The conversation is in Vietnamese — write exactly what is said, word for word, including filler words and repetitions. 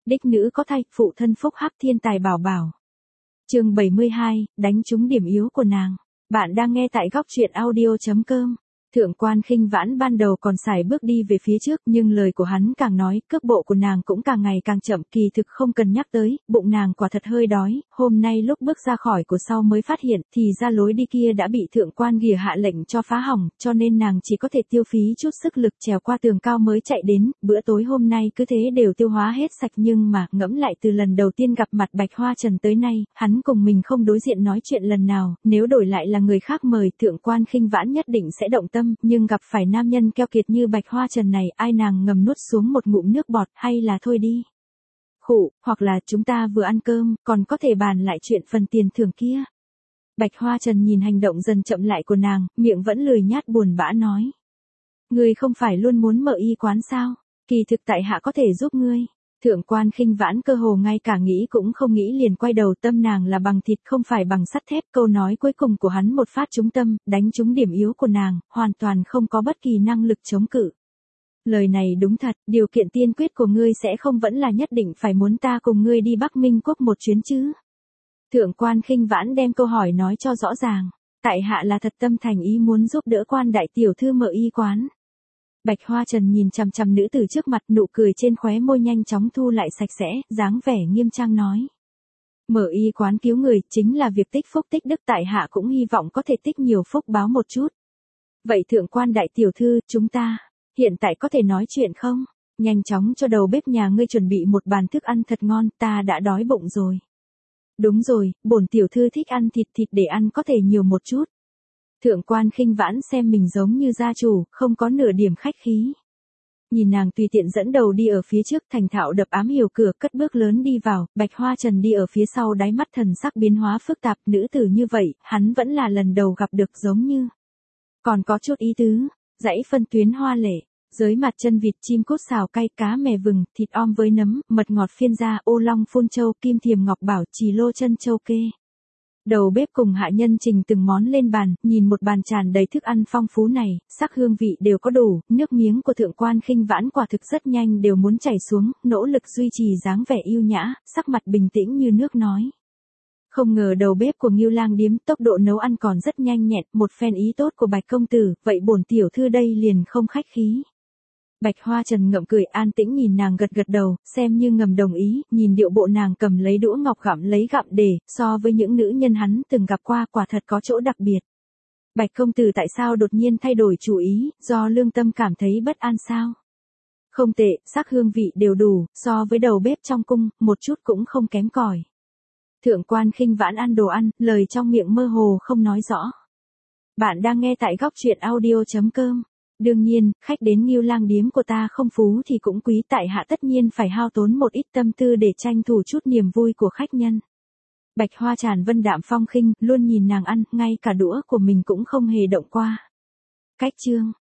đích nữ có thai, phụ thân phúc hắc thiên tài bảo bảo. Chương bảy mươi hai, đánh trúng điểm yếu của nàng. Bạn đang nghe tại góc truyện audio chấm com. Thượng quan Khinh Vãn ban đầu còn sải bước đi về phía trước, nhưng lời của hắn càng nói, cước bộ của nàng cũng càng ngày càng chậm, kỳ thực không cần nhắc tới, bụng nàng quả thật hơi đói, hôm nay lúc bước ra khỏi của sau mới phát hiện, thì ra lối đi kia đã bị thượng quan Ghìa hạ lệnh cho phá hỏng, cho nên nàng chỉ có thể tiêu phí chút sức lực trèo qua tường cao mới chạy đến, bữa tối hôm nay cứ thế đều tiêu hóa hết sạch, nhưng mà, ngẫm lại từ lần đầu tiên gặp mặt Bạch Hoa Trần tới nay, hắn cùng mình không đối diện nói chuyện lần nào, nếu đổi lại là người khác mời, thượng quan Khinh Vãn nhất định sẽ động tâm. Nhưng gặp phải nam nhân keo kiệt như Bạch Hoa Trần này, ai nàng ngầm nuốt xuống một ngụm nước bọt, hay là thôi đi. Khụ, hoặc là chúng ta vừa ăn cơm, còn có thể bàn lại chuyện phần tiền thưởng kia. Bạch Hoa Trần nhìn hành động dần chậm lại của nàng, miệng vẫn lười nhát buồn bã nói. Ngươi không phải luôn muốn mở y quán sao, kỳ thực tại hạ có thể giúp ngươi. Thượng quan Khinh Vãn cơ hồ ngay cả nghĩ cũng không nghĩ liền quay đầu, tâm nàng là bằng thịt không phải bằng sắt thép, câu nói cuối cùng của hắn một phát trúng tâm, đánh trúng điểm yếu của nàng, hoàn toàn không có bất kỳ năng lực chống cự. Lời này đúng thật, điều kiện tiên quyết của ngươi sẽ không vẫn là nhất định phải muốn ta cùng ngươi đi Bắc Minh Quốc một chuyến chứ. Thượng quan Khinh Vãn đem câu hỏi nói cho rõ ràng, tại hạ là thật tâm thành ý muốn giúp đỡ quan đại tiểu thư mở y quán. Bạch Hoa Trần nhìn chằm chằm nữ tử trước mặt, nụ cười trên khóe môi nhanh chóng thu lại sạch sẽ, dáng vẻ nghiêm trang nói. Mở y quán cứu người, chính là việc tích phúc tích đức, tại hạ cũng hy vọng có thể tích nhiều phúc báo một chút. Vậy thượng quan đại tiểu thư, chúng ta, hiện tại có thể nói chuyện không? Nhanh chóng cho đầu bếp nhà ngươi chuẩn bị một bàn thức ăn thật ngon, ta đã đói bụng rồi. Đúng rồi, bổn tiểu thư thích ăn thịt, thịt để ăn có thể nhiều một chút. Thượng quan Khinh Vãn xem mình giống như gia chủ, không có nửa điểm khách khí. Nhìn nàng tùy tiện dẫn đầu đi ở phía trước, thành thạo đập ám hiểu cửa, cất bước lớn đi vào, Bạch Hoa Trần đi ở phía sau, đáy mắt thần sắc biến hóa phức tạp, nữ tử như vậy, hắn vẫn là lần đầu gặp được, giống như còn có chút ý tứ, dãy phân tuyến hoa lệ, dưới mặt chân vịt, chim cút xào cay, cá mè vừng, thịt om với nấm, mật ngọt phiên gia, ô long phun châu, kim thiềm ngọc bảo, trì lô chân châu kê. Đầu bếp cùng hạ nhân trình từng món lên bàn, nhìn một bàn tràn đầy thức ăn phong phú này, sắc hương vị đều có đủ, nước miếng của thượng quan Khinh Vãn quả thực rất nhanh đều muốn chảy xuống, nỗ lực duy trì dáng vẻ yêu nhã, sắc mặt bình tĩnh như nước nói. Không ngờ đầu bếp của Ngưu Lang điếm tốc độ nấu ăn còn rất nhanh nhẹn, một phen ý tốt của Bạch công tử, vậy bổn tiểu thư đây liền không khách khí. Bạch Hoa Trần ngậm cười, an tĩnh nhìn nàng gật gật đầu, xem như ngầm đồng ý, nhìn điệu bộ nàng cầm lấy đũa ngọc gặm lấy gặm để, so với những nữ nhân hắn từng gặp qua, quả thật có chỗ đặc biệt. Bạch công tử tại sao đột nhiên thay đổi chủ ý, do lương tâm cảm thấy bất an sao? Không tệ, sắc hương vị đều đủ, so với đầu bếp trong cung, một chút cũng không kém cỏi. Thượng quan Khinh Vãn ăn đồ ăn, lời trong miệng mơ hồ không nói rõ. Bạn đang nghe tại góc truyện audio chấm com. Đương nhiên, khách đến Ngưu Lang điếm của ta không phú thì cũng quý, tại hạ tất nhiên phải hao tốn một ít tâm tư để tranh thủ chút niềm vui của khách nhân. Bạch Hoa Tràn vân đạm phong khinh, luôn nhìn nàng ăn, ngay cả đũa của mình cũng không hề động qua. Cách chương,